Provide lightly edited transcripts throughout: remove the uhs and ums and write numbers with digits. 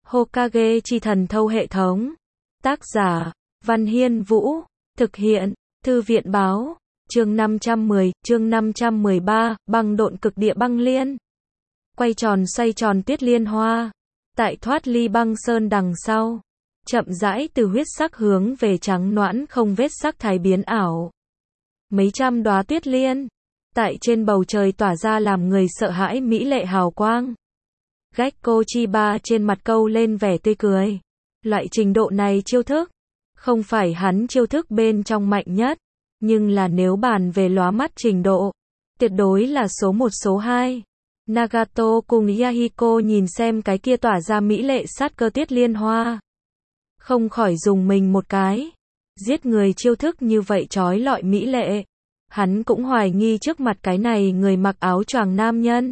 Hokage chi thần thâu hệ thống. Tác giả, Văn Hiên Vũ. Thực hiện, Thư viện Báo. Chương 510, chương 513, băng độn cực địa băng liên. Quay tròn xoay tròn Tuyết Liên Hoa. Tại thoát ly băng sơn đằng sau. Chậm rãi từ huyết sắc hướng về trắng noãn không vết sắc thái biến ảo. Mấy trăm đóa tuyết liên. Tại trên bầu trời tỏa ra làm người sợ hãi mỹ lệ hào quang. Gekko Chiba trên mặt câu lên vẻ tươi cười. Loại trình độ này chiêu thức. Không phải hắn chiêu thức bên trong mạnh nhất. Nhưng là nếu bàn về lóa mắt trình độ. Tuyệt đối là số 1 số 2. Nagato cùng Yahiko nhìn xem cái kia tỏa ra mỹ lệ sát cơ Tuyết Liên Hoa. Không khỏi dùng mình một cái. Giết người chiêu thức như vậy chói lọi mỹ lệ. Hắn cũng hoài nghi trước mặt cái này người mặc áo choàng nam nhân.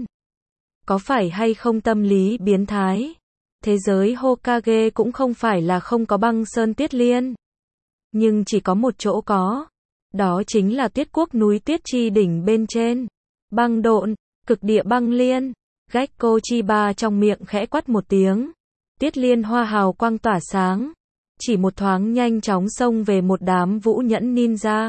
Có phải hay không tâm lý biến thái? Thế giới Hokage cũng không phải là không có băng sơn tuyết liên. Nhưng chỉ có một chỗ có. Đó chính là Tuyết Quốc núi Tuyết Chi đỉnh bên trên. Băng độn, cực địa băng liên. Gekko Chiba trong miệng khẽ quát một tiếng. Tuyết Liên Hoa hào quang tỏa sáng. Chỉ một thoáng nhanh chóng xông về một đám vũ nhẫn ninja.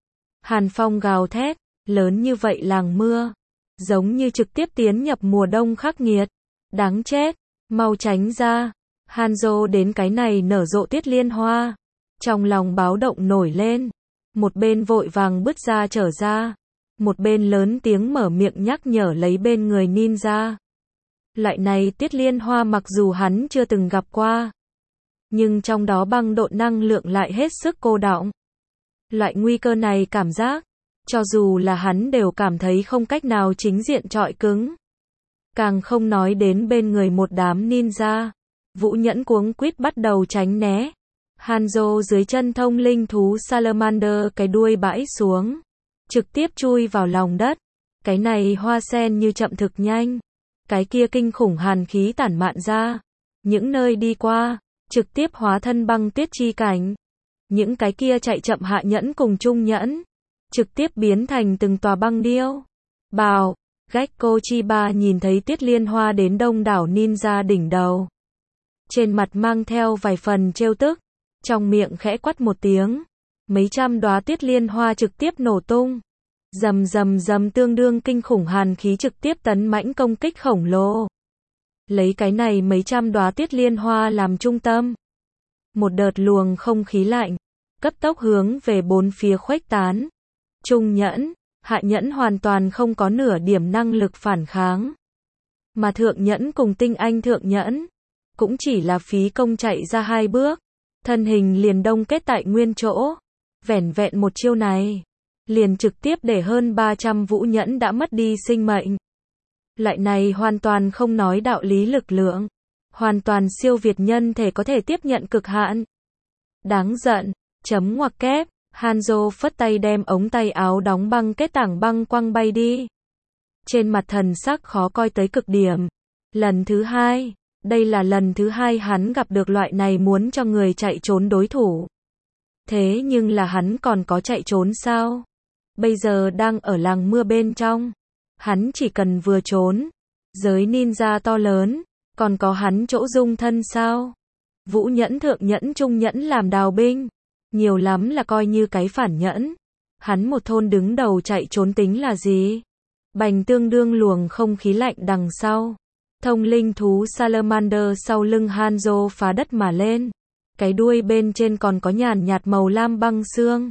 Hàn phong gào thét, lớn như vậy làng mưa. Giống như trực tiếp tiến nhập mùa đông khắc nghiệt. Đáng chết, mau tránh ra. Hanzo đến cái này nở rộ Tuyết Liên Hoa. Trong lòng báo động nổi lên. Một bên vội vàng bứt ra trở ra. Một bên lớn tiếng mở miệng nhắc nhở lấy bên người ninja. Loại này Tuyết Liên Hoa mặc dù hắn chưa từng gặp qua. Nhưng trong đó băng độn năng lượng lại hết sức cô đọng. Loại nguy cơ này cảm giác. Cho dù là hắn đều cảm thấy không cách nào chính diện chọi cứng. Càng không nói đến bên người một đám ninja. Vũ nhẫn cuống quýt bắt đầu tránh né. Hanzo dưới chân thông linh thú Salamander cái đuôi bãi xuống. Trực tiếp chui vào lòng đất. Cái này hoa sen như chậm thực nhanh. Cái kia kinh khủng hàn khí tản mạn ra. Những nơi đi qua, trực tiếp hóa thân băng tuyết chi cảnh. Những cái kia chạy chậm hạ nhẫn cùng trung nhẫn. Trực tiếp biến thành từng tòa băng điêu. Bào, Gekko Chiba nhìn thấy Tuyết Liên Hoa đến đông đảo ninja đỉnh đầu. Trên mặt mang theo vài phần trêu tức. Trong miệng khẽ quát một tiếng. Mấy trăm đóa Tuyết Liên Hoa trực tiếp nổ tung. Rầm rầm rầm tương đương kinh khủng hàn khí trực tiếp tấn mãnh công kích khổng lồ. Lấy cái này mấy trăm đóa Tuyết Liên Hoa làm trung tâm. Một đợt luồng không khí lạnh. Cấp tốc hướng về bốn phía khuếch tán. Trung nhẫn, hạ nhẫn hoàn toàn không có nửa điểm năng lực phản kháng. Mà thượng nhẫn cùng tinh anh thượng nhẫn. Cũng chỉ là phí công chạy ra 2 bước. Thân hình liền đông kết tại nguyên chỗ. Vẻn vẹn một chiêu này. Liền trực tiếp để hơn 300 vũ nhẫn đã mất đi sinh mệnh. Loại này hoàn toàn không nói đạo lý lực lượng. Hoàn toàn siêu việt nhân thể có thể tiếp nhận cực hạn. Đáng giận, chấm ngoặc kép. Hanzo phất tay đem ống tay áo đóng băng kết tảng băng quăng bay đi. Trên mặt thần sắc khó coi tới cực điểm. Lần thứ 2, đây là lần thứ 2 hắn gặp được loại này muốn cho người chạy trốn đối thủ. Thế nhưng là hắn còn có chạy trốn sao? Bây giờ đang ở làng mưa bên trong. Hắn chỉ cần vừa trốn. Giới ninja to lớn. Còn có hắn chỗ dung thân sao? Vũ nhẫn thượng nhẫn trung nhẫn làm đào binh. Nhiều lắm là coi như cái phản nhẫn. Hắn một thôn đứng đầu chạy trốn tính là gì? Bành tương đương luồng không khí lạnh đằng sau. Thông linh thú Salamander sau lưng Hanzo phá đất mà lên. Cái đuôi bên trên còn có nhàn nhạt màu lam băng xương.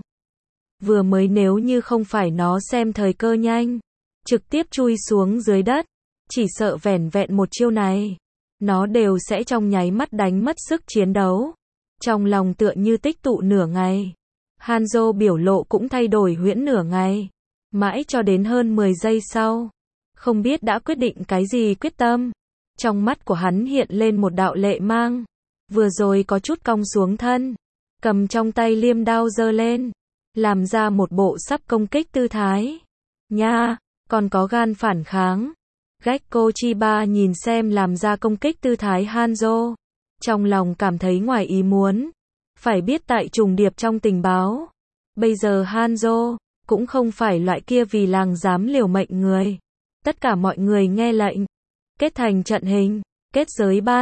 Vừa mới nếu như không phải nó xem thời cơ nhanh. Trực tiếp chui xuống dưới đất. Chỉ sợ vẻn vẹn một chiêu này. Nó đều sẽ trong nháy mắt đánh mất sức chiến đấu. Trong lòng tựa như tích tụ nửa ngày. Hanzo biểu lộ cũng thay đổi huyễn nửa ngày. Mãi cho đến hơn 10 giây sau. Không biết đã quyết định cái gì quyết tâm. Trong mắt của hắn hiện lên một đạo lệ mang. Vừa rồi có chút cong xuống thân. Cầm trong tay liêm đao giơ lên. Làm ra một bộ sắp công kích tư thái. Nha, còn có gan phản kháng. Gekko Chiba nhìn xem làm ra công kích tư thái Hanzo. Trong lòng cảm thấy ngoài ý muốn. Phải biết tại trùng điệp trong tình báo. Bây giờ Hanzo cũng không phải loại kia vì làng dám liều mệnh người. Tất cả mọi người nghe lệnh. Kết thành trận hình. Kết giới ban.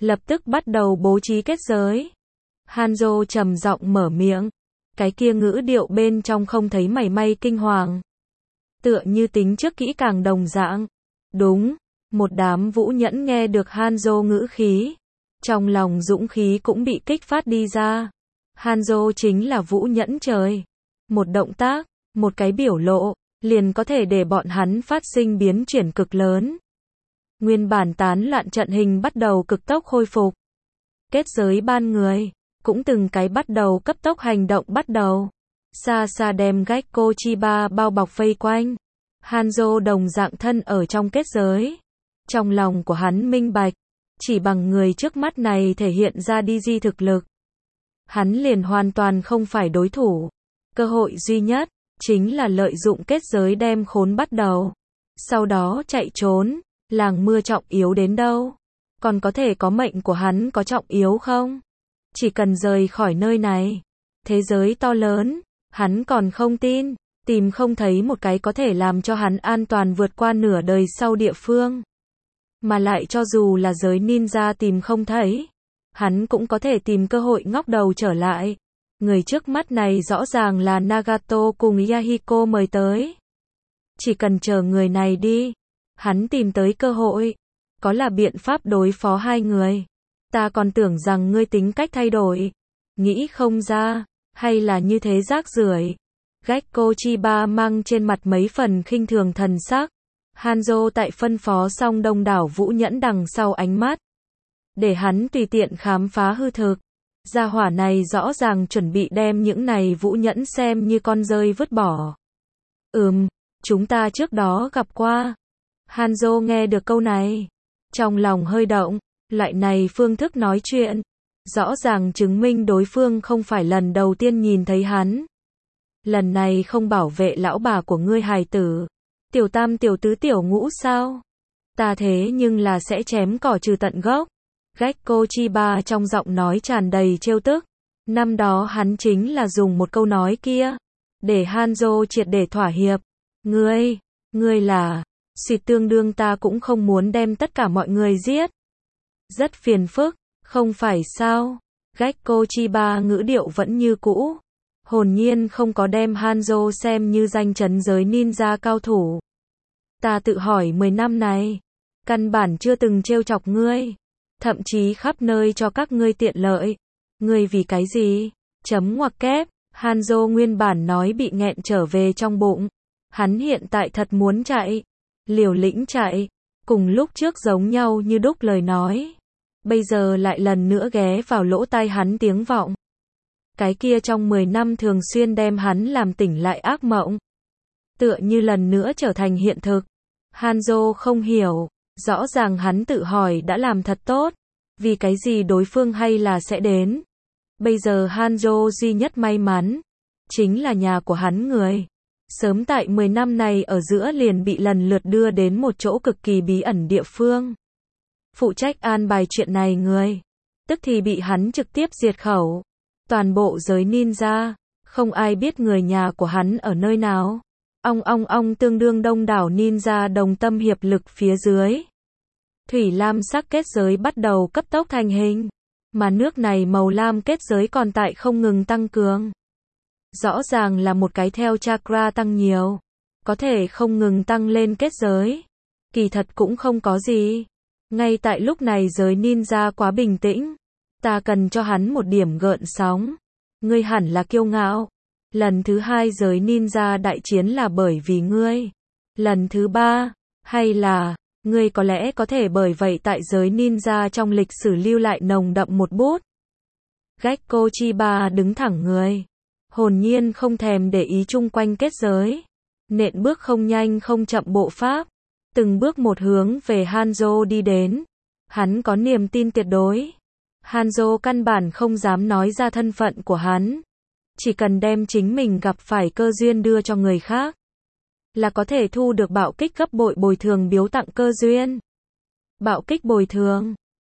lập tức bắt đầu bố trí kết giới. Hanzo trầm giọng mở miệng, cái kia ngữ điệu bên trong không thấy mảy may kinh hoàng. Tựa như tính trước kỹ càng đồng dạng. Đúng, một đám vũ nhẫn nghe được Hanzo ngữ khí. Trong lòng dũng khí cũng bị kích phát đi ra. Hanzo chính là vũ nhẫn trời. Một động tác, một cái biểu lộ, liền có thể để bọn hắn phát sinh biến chuyển cực lớn. Nguyên bản tán loạn trận hình bắt đầu cực tốc khôi phục. Kết giới ban người, cũng từng cái bắt đầu cấp tốc hành động bắt đầu. Xa xa đem Gekko Chiba bao bọc vây quanh. Hanzo đồng dạng thân ở trong kết giới. Trong lòng của hắn minh bạch, chỉ bằng người trước mắt này thể hiện ra Digi thực lực. Hắn liền hoàn toàn không phải đối thủ. Cơ hội duy nhất, chính là lợi dụng kết giới đem khốn bắt đầu. Sau đó chạy trốn, làng mưa trọng yếu đến đâu? Còn có thể có mệnh của hắn có trọng yếu không? Chỉ cần rời khỏi nơi này. Thế giới to lớn, hắn còn không tin, tìm không thấy một cái có thể làm cho hắn an toàn vượt qua nửa đời sau địa phương. Mà lại cho dù là giới ninja tìm không thấy, hắn cũng có thể tìm cơ hội ngóc đầu trở lại. Người trước mắt này rõ ràng là Nagato cùng Yahiko mời tới. Chỉ cần chờ người này đi, hắn tìm tới cơ hội. Có là biện pháp đối phó hai người. Ta còn tưởng rằng ngươi tính cách thay đổi. Nghĩ không ra, hay là như thế rác rưởi. Gekko Chiba mang trên mặt mấy phần khinh thường thần sắc. Hanzo tại phân phó xong đông đảo vũ nhẫn đằng sau ánh mắt. Để hắn tùy tiện khám phá hư thực. Gia hỏa này rõ ràng chuẩn bị đem những này vũ nhẫn xem như con rơi vứt bỏ. Chúng ta trước đó gặp qua. Hanzo nghe được câu này. Trong lòng hơi động, loại này phương thức nói chuyện. Rõ ràng chứng minh đối phương không phải lần đầu tiên nhìn thấy hắn. Lần này không bảo vệ lão bà của ngươi hài tử. Tiểu tam tiểu tứ tiểu ngũ sao? Ta thế nhưng là sẽ chém cỏ trừ tận gốc. Gekko Chiba trong giọng nói tràn đầy trêu tức. Năm đó hắn chính là dùng một câu nói kia. Để Hanzo triệt để thỏa hiệp. Ngươi là... Xịt tương đương ta cũng không muốn đem tất cả mọi người giết. Rất phiền phức, không phải sao? Gekko Chiba ngữ điệu vẫn như cũ. Hồn nhiên không có đem Hanzo xem như danh chấn giới ninja cao thủ. Ta tự hỏi 10 năm này, căn bản chưa từng trêu chọc ngươi. Thậm chí khắp nơi cho các ngươi tiện lợi. Ngươi vì cái gì? Chấm ngoặc kép. Hanzo nguyên bản nói bị nghẹn trở về trong bụng. Hắn hiện tại thật muốn chạy. Liều lĩnh chạy. Cùng lúc trước giống nhau như đúc lời nói. Bây giờ lại lần nữa ghé vào lỗ tai hắn tiếng vọng. Cái kia trong 10 năm thường xuyên đem hắn làm tỉnh lại ác mộng. Tựa như lần nữa trở thành hiện thực. Hanzo không hiểu. Rõ ràng hắn tự hỏi đã làm thật tốt. Vì cái gì đối phương hay là sẽ đến. Bây giờ Hanzo duy nhất may mắn. Chính là nhà của hắn người. Sớm tại 10 năm này ở giữa liền bị lần lượt đưa đến một chỗ cực kỳ bí ẩn địa phương. Phụ trách an bài chuyện này người. Tức thì bị hắn trực tiếp diệt khẩu. Toàn bộ giới ninja. Không ai biết người nhà của hắn ở nơi nào. Ong tương đương đông đảo ninja đồng tâm hiệp lực phía dưới. Thủy lam sắc kết giới bắt đầu cấp tốc thành hình. Mà nước này màu lam kết giới còn tại không ngừng tăng cường. Rõ ràng là một cái theo chakra tăng nhiều. Có thể không ngừng tăng lên kết giới. Kỳ thật cũng không có gì. Ngay tại lúc này giới ninja quá bình tĩnh. Ta cần cho hắn một điểm gợn sóng. Ngươi hẳn là kiêu ngạo. Lần thứ 2 giới ninja đại chiến là bởi vì ngươi. Lần thứ 3, hay là, ngươi có lẽ có thể bởi vậy tại giới ninja trong lịch sử lưu lại nồng đậm một bút. Gekko Chiba đứng thẳng người. Hồn nhiên không thèm để ý chung quanh kết giới. Nện bước không nhanh không chậm bộ pháp. Từng bước một hướng về Hanzo đi đến. Hắn có niềm tin tuyệt đối. Hanzo căn bản không dám nói ra thân phận của hắn. Chỉ cần đem chính mình gặp phải cơ duyên đưa cho người khác. Là có thể thu được bạo kích gấp bội bồi thường biếu tặng cơ duyên. Bạo kích bồi thường.